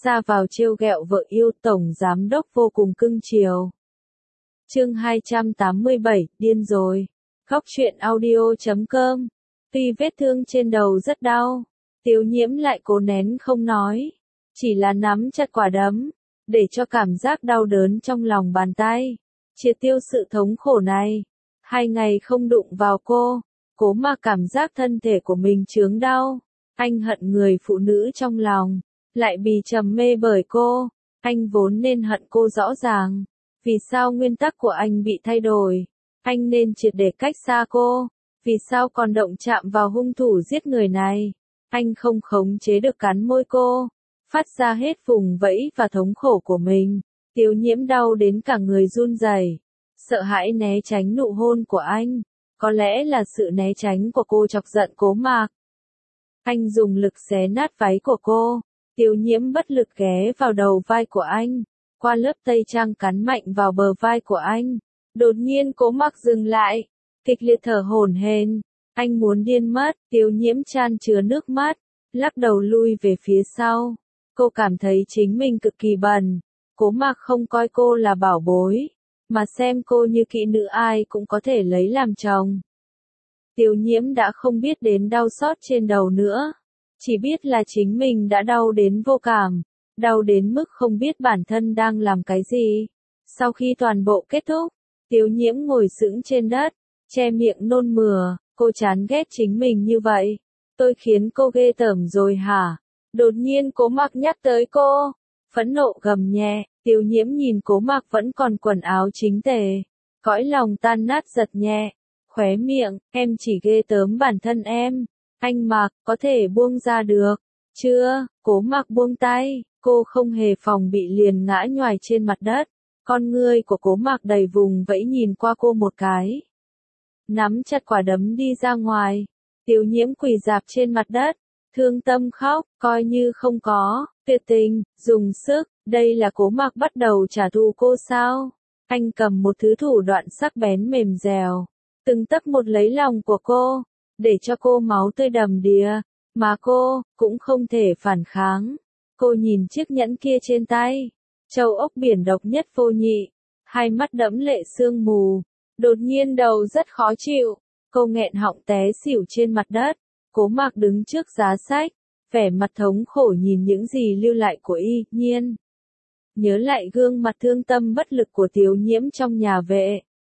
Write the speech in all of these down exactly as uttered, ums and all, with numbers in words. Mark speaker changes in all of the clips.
Speaker 1: ra vào trêu ghẹo vợ yêu, tổng giám đốc vô cùng cưng chiều. Chương hai trăm tám mươi bảy, điên rồi. Góc truyện audio chấm com. Tuy vết thương trên đầu rất đau, Tiêu Nhiễm lại cố nén không nói, chỉ là nắm chặt quả đấm, để cho cảm giác đau đớn trong lòng bàn tay triệt tiêu sự thống khổ này. Hai ngày không đụng vào cô, Cố Mạc cảm giác thân thể của mình chướng đau. Anh hận người phụ nữ trong lòng, lại bị trầm mê bởi cô. Anh vốn nên hận cô rõ ràng. Vì sao nguyên tắc của anh bị thay đổi? Anh nên triệt để cách xa cô. Vì sao còn động chạm vào hung thủ giết người này? Anh không khống chế được cắn môi cô, phát ra hết vùng vẫy và thống khổ của mình. Tiêu Nhiễm đau đến cả người run rẩy, sợ hãi né tránh nụ hôn của anh. Có lẽ là sự né tránh của cô chọc giận Cố Mạc. Anh dùng lực xé nát váy của cô. Tiêu Nhiễm bất lực ghé vào đầu vai của anh, qua lớp tây trang cắn mạnh vào bờ vai của anh. Đột nhiên Cố Mạc dừng lại, kịch liệt thở hổn hển. Anh muốn điên mất. Tiêu Nhiễm chan chứa nước mắt, lắc đầu lui về phía sau. Cô cảm thấy chính mình cực kỳ bẩn. Cố Mạc không coi cô là bảo bối, mà xem cô như kỹ nữ ai cũng có thể lấy làm chồng. Tiêu Nhiễm đã không biết đến đau xót trên đầu nữa, chỉ biết là chính mình đã đau đến vô cảm, đau đến mức không biết bản thân đang làm cái gì. Sau khi toàn bộ kết thúc, Tiêu Nhiễm ngồi sững trên đất, che miệng nôn mửa. Cô chán ghét chính mình như vậy. Tôi khiến cô ghê tởm rồi hả? Đột nhiên Cố Mạc nhắc tới cô, phẫn nộ gầm nhẹ. Tiêu Nhiễm nhìn Cố Mạc vẫn còn quần áo chính tề, cõi lòng tan nát giật nhẹ, khóe miệng. Em chỉ ghê tởm bản thân em. Anh Mạc, có thể buông ra được chưa? Cố Mạc buông tay, cô không hề phòng bị liền ngã nhoài trên mặt đất. Con ngươi của Cố Mạc đầy vùng vẫy nhìn qua cô một cái, nắm chặt quả đấm đi ra ngoài. Tiêu Nhiễm quỳ rạp trên mặt đất, thương tâm khóc, coi như không có, tuyệt tình, dùng sức. Đây là Cố Mạc bắt đầu trả thù cô sao? Anh cầm một thứ thủ đoạn sắc bén mềm dẻo, từng tấc một lấy lòng của cô, để cho cô máu tươi đầm đìa, mà cô cũng không thể phản kháng. Cô nhìn chiếc nhẫn kia trên tay, châu ốc biển độc nhất vô nhị, hai mắt đẫm lệ sương mù. Đột nhiên đầu rất khó chịu, cô nghẹn họng té xỉu trên mặt đất. Cố Mạc đứng trước giá sách, vẻ mặt thống khổ nhìn những gì lưu lại của Y Nhiên. Nhớ lại gương mặt thương tâm bất lực của Tiêu Nhiễm trong nhà vệ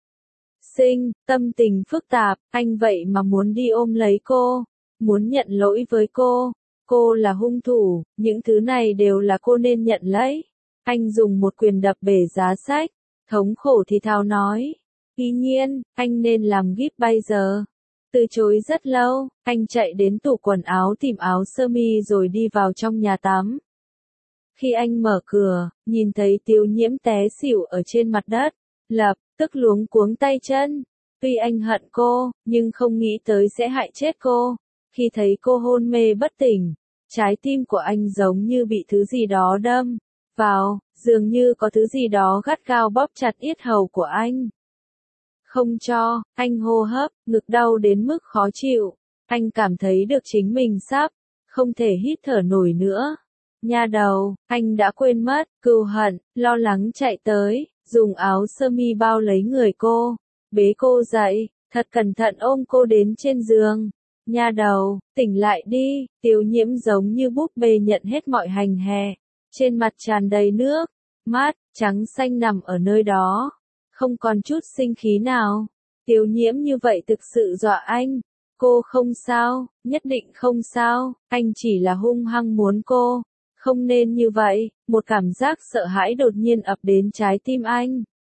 Speaker 1: sinh, tâm tình phức tạp. Anh vậy mà muốn đi ôm lấy cô, muốn nhận lỗi với cô. Cô là hung thủ, những thứ này đều là cô nên nhận lấy. Anh dùng một quyền đập bể giá sách, thống khổ thì thào nói. Y Nhiên, anh nên làm gíp bây giờ. Từ chối rất lâu, anh chạy đến tủ quần áo tìm áo sơ mi rồi đi vào trong nhà tắm. Khi anh mở cửa, nhìn thấy Tiêu Nhiễm té xỉu ở trên mặt đất, lập tức luống cuống tay chân. Tuy anh hận cô, nhưng không nghĩ tới sẽ hại chết cô. Khi thấy cô hôn mê bất tỉnh, trái tim của anh giống như bị thứ gì đó đâm vào, dường như có thứ gì đó gắt gao bóp chặt yết hầu của anh, không cho anh hô hấp. Ngực đau đến mức khó chịu, anh cảm thấy được chính mình sắp không thể hít thở nổi nữa. Nha đầu, anh đã quên mất. Cừu Hận lo lắng chạy tới, dùng áo sơ mi bao lấy người cô, bế cô dậy, thật cẩn thận ôm cô đến trên giường. Nha đầu, tỉnh lại đi. Tiêu Nhiễm giống như búp bê nhận hết mọi hành hè, trên mặt tràn đầy nước mắt trắng xanh nằm ở nơi đó, không còn chút sinh khí nào. Tiêu Nhiễm như vậy thực sự dọa anh. Cô không sao, nhất định không sao, anh chỉ là hung hăng muốn cô không nên như vậy. Một cảm giác sợ hãi đột nhiên ập đến trái tim anh,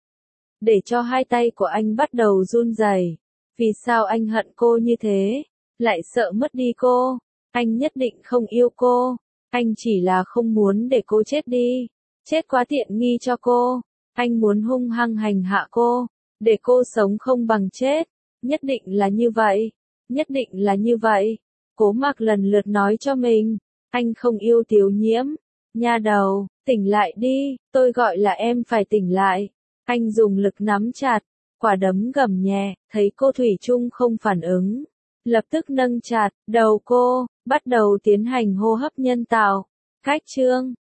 Speaker 1: để cho hai tay của anh bắt đầu run rẩy. Vì sao anh hận cô như thế, lại sợ mất đi cô? Anh nhất định không yêu cô, anh chỉ là không muốn để cô chết đi, chết quá tiện nghi cho cô. Anh muốn hung hăng hành hạ cô, để cô sống không bằng chết. Nhất định là như vậy, nhất định là như vậy. Cố Mạc lần lượt nói cho mình, anh không yêu Tiêu Nhiễm. Nha đầu, tỉnh lại đi, tôi gọi là em phải tỉnh lại. Anh dùng lực nắm chặt quả đấm gầm nhẹ, thấy cô thủy chung không phản ứng, lập tức nâng chặt đầu cô, bắt đầu tiến hành hô hấp nhân tạo. Cách chương